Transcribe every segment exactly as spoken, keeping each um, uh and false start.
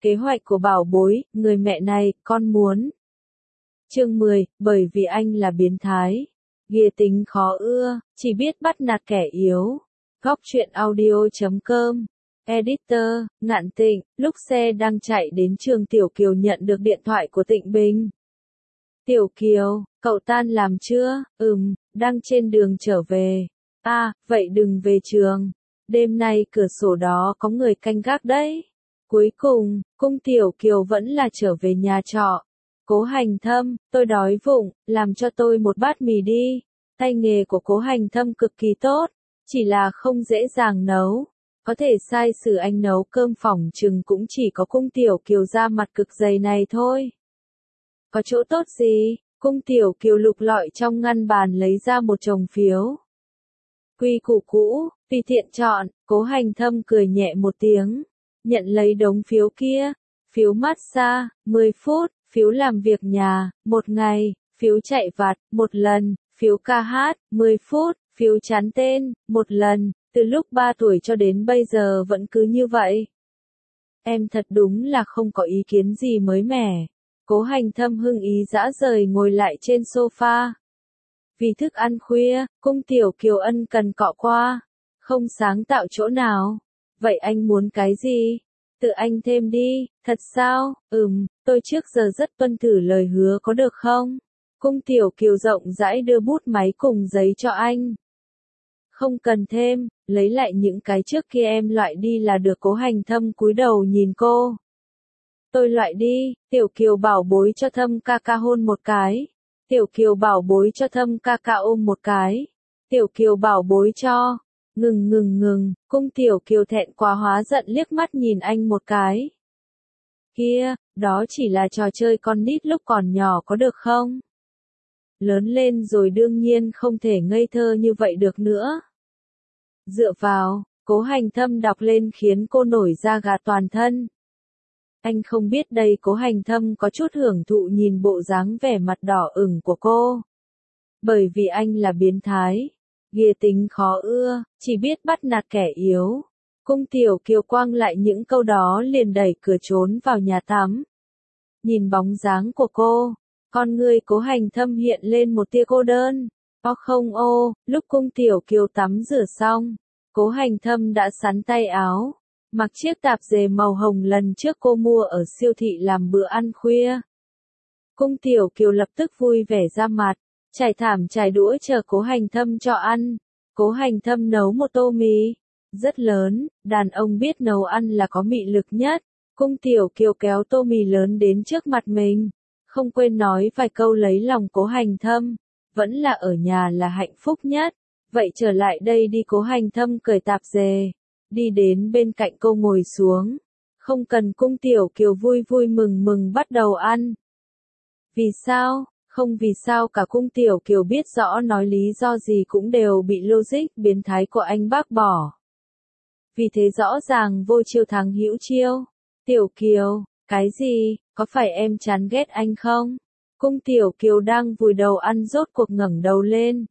Kế hoạch của bảo bối, người mẹ này, con muốn. Chương mười, bởi vì anh là biến thái. Ghê tính khó ưa, chỉ biết bắt nạt kẻ yếu. Góc truyện audio chấm com. Editor, Ngạn Tịnh, lúc xe đang chạy đến trường Tiểu Kiều nhận được điện thoại của Tịnh Bình. Tiểu Kiều, cậu tan làm chưa? Ừm, đang trên đường trở về. À, vậy đừng về trường. Đêm nay cửa sổ đó có người canh gác đấy. Cuối cùng, cung Tiểu Kiều vẫn là trở về nhà trọ. Cố Hành Thâm, tôi đói bụng, làm cho tôi một bát mì đi. Tay nghề của Cố Hành Thâm cực kỳ tốt, chỉ là không dễ dàng nấu. Có thể sai sử anh nấu cơm phỏng chừng cũng chỉ có cung Tiểu Kiều ra mặt cực dày này thôi. Có chỗ tốt gì? Cung Tiểu Kiều lục lọi trong ngăn bàn lấy ra một chồng phiếu. Quy củ cũ, tùy tiện chọn, Cố Hành Thâm cười nhẹ một tiếng. Nhận lấy đống phiếu kia. Phiếu massage, mười phút, phiếu làm việc nhà, một ngày, phiếu chạy vặt, một lần, phiếu ca hát, mười phút, phiếu chán tên, một lần, từ lúc ba tuổi cho đến bây giờ vẫn cứ như vậy. Em thật đúng là không có ý kiến gì mới mẻ. Cố Hành Thâm hưng ý dã rời ngồi lại trên sofa. Vì thức ăn khuya, cung Tiểu Kiều ân cần cọ qua. Không sáng tạo chỗ nào. Vậy anh muốn cái gì? Tự anh thêm đi, thật sao? Ừm, tôi trước giờ rất tuân thủ lời hứa có được không? Cung Tiểu Kiều rộng rãi đưa bút máy cùng giấy cho anh. Không cần thêm, lấy lại những cái trước kia em loại đi là được. Cố Hành Thâm cúi đầu nhìn cô. Tôi loại đi, Tiểu Kiều bảo bối cho Thâm ca ca hôn một cái. Tiểu Kiều bảo bối cho Thâm ca ca ôm một cái. Tiểu Kiều bảo bối cho. Ngừng ngừng ngừng, cung Tiểu Kiều thẹn quá hóa giận liếc mắt nhìn anh một cái. Kia, đó chỉ là trò chơi con nít lúc còn nhỏ có được không? Lớn lên rồi đương nhiên không thể ngây thơ như vậy được nữa. Dựa vào, Cố Hành Thâm đọc lên khiến cô nổi da gà toàn thân. Anh không biết đây. Cố Hành Thâm có chút hưởng thụ nhìn bộ dáng vẻ mặt đỏ ửng của cô. Bởi vì anh là biến thái. Ghê tính khó ưa, chỉ biết bắt nạt kẻ yếu. Cung Tiểu Kiều quăng lại những câu đó liền đẩy cửa trốn vào nhà tắm. Nhìn bóng dáng của cô, con ngươi Cố Hành Thâm hiện lên một tia cô đơn. Ô không ô, lúc cung Tiểu Kiều tắm rửa xong, Cố Hành Thâm đã sắn tay áo, mặc chiếc tạp dề màu hồng lần trước cô mua ở siêu thị làm bữa ăn khuya. Cung Tiểu Kiều lập tức vui vẻ ra mặt. Trải thảm trải đũa chờ Cố Hành Thâm cho ăn. Cố Hành Thâm nấu một tô mì. Rất lớn, đàn ông biết nấu ăn là có mị lực nhất. Cung Tiểu Kiều kéo tô mì lớn đến trước mặt mình. Không quên nói vài câu lấy lòng Cố Hành Thâm. Vẫn là ở nhà là hạnh phúc nhất. Vậy trở lại đây đi. Cố Hành Thâm cởi tạp dề. Đi đến bên cạnh cô ngồi xuống. Không cần. Cung Tiểu Kiều vui vui mừng mừng bắt đầu ăn. Vì sao? Không vì sao cả. Cung Tiểu Kiều biết rõ nói lý do gì cũng đều bị logic biến thái của anh bác bỏ. Vì thế rõ ràng vô chiêu thắng hữu chiêu. Tiểu Kiều, cái gì, có phải em chán ghét anh không? Cung Tiểu Kiều đang vùi đầu ăn rốt cuộc ngẩng đầu lên.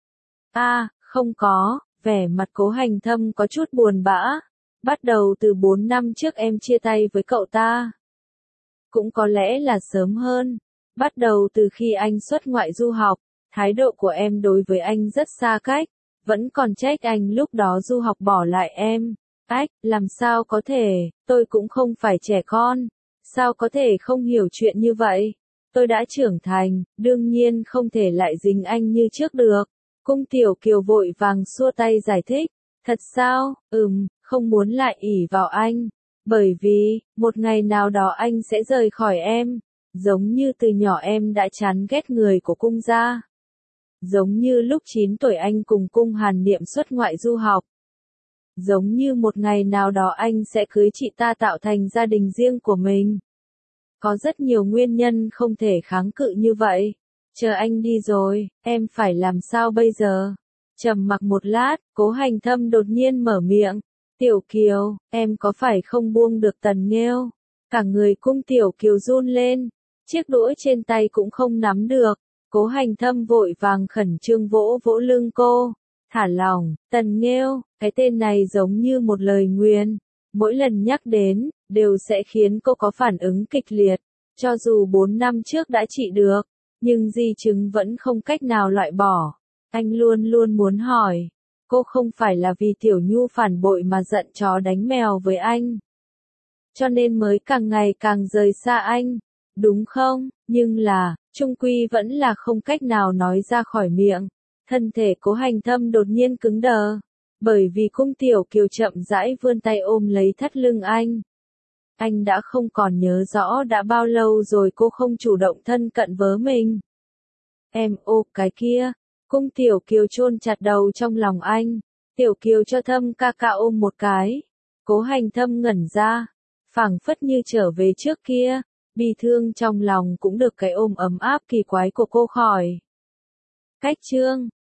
À, không có, vẻ mặt Cố Hành Thâm có chút buồn bã. Bắt đầu từ bốn năm trước em chia tay với cậu ta. Cũng có lẽ là sớm hơn. Bắt đầu từ khi anh xuất ngoại du học, thái độ của em đối với anh rất xa cách, vẫn còn trách anh lúc đó du học bỏ lại em. Ách, làm sao có thể, tôi cũng không phải trẻ con, sao có thể không hiểu chuyện như vậy? Tôi đã trưởng thành, đương nhiên không thể lại dính anh như trước được. Cung Tiểu Kiều vội vàng xua tay giải thích, thật sao, ừm, không muốn lại ỷ vào anh, bởi vì, một ngày nào đó anh sẽ rời khỏi em. Giống như từ nhỏ em đã chán ghét người của cung gia. Giống như lúc chín tuổi anh cùng cung Hàn Niệm xuất ngoại du học. Giống như một ngày nào đó anh sẽ cưới chị ta tạo thành gia đình riêng của mình. Có rất nhiều nguyên nhân không thể kháng cự như vậy. Chờ anh đi rồi, em phải làm sao bây giờ? Trầm mặc một lát, Cố Hành Thâm đột nhiên mở miệng. Tiểu Kiều, em có phải không buông được Tần Nghêu? Cả người cung Tiểu Kiều run lên. Chiếc đũa trên tay cũng không nắm được. Cố Hành Thâm vội vàng khẩn trương vỗ vỗ lưng cô. Thả lỏng, Tần Nghêu, cái tên này giống như một lời nguyền. mỗi lần nhắc đến, đều sẽ khiến cô có phản ứng kịch liệt. Cho dù bốn năm trước đã trị được, nhưng di chứng vẫn không cách nào loại bỏ. Anh luôn luôn muốn hỏi, cô không phải là vì Tiểu Nhu phản bội mà giận chó đánh mèo với anh, cho nên mới càng ngày càng rời xa anh, đúng không? Nhưng là, chung quy vẫn là không cách nào nói ra khỏi miệng. Thân thể Cố Hành Thâm đột nhiên cứng đờ, bởi vì Cung Tiểu Kiều chậm rãi vươn tay ôm lấy thắt lưng anh. Anh đã không còn nhớ rõ đã bao lâu rồi cô không chủ động thân cận với mình. Em ô cái kia, Cung Tiểu Kiều chôn chặt đầu trong lòng anh. Tiểu Kiều cho Thâm ca ca ôm một cái. Cố Hành Thâm ngẩn ra, phảng phất như trở về trước kia, bi thương trong lòng cũng được cái ôm ấm áp kỳ quái của cô khỏi. Cách chương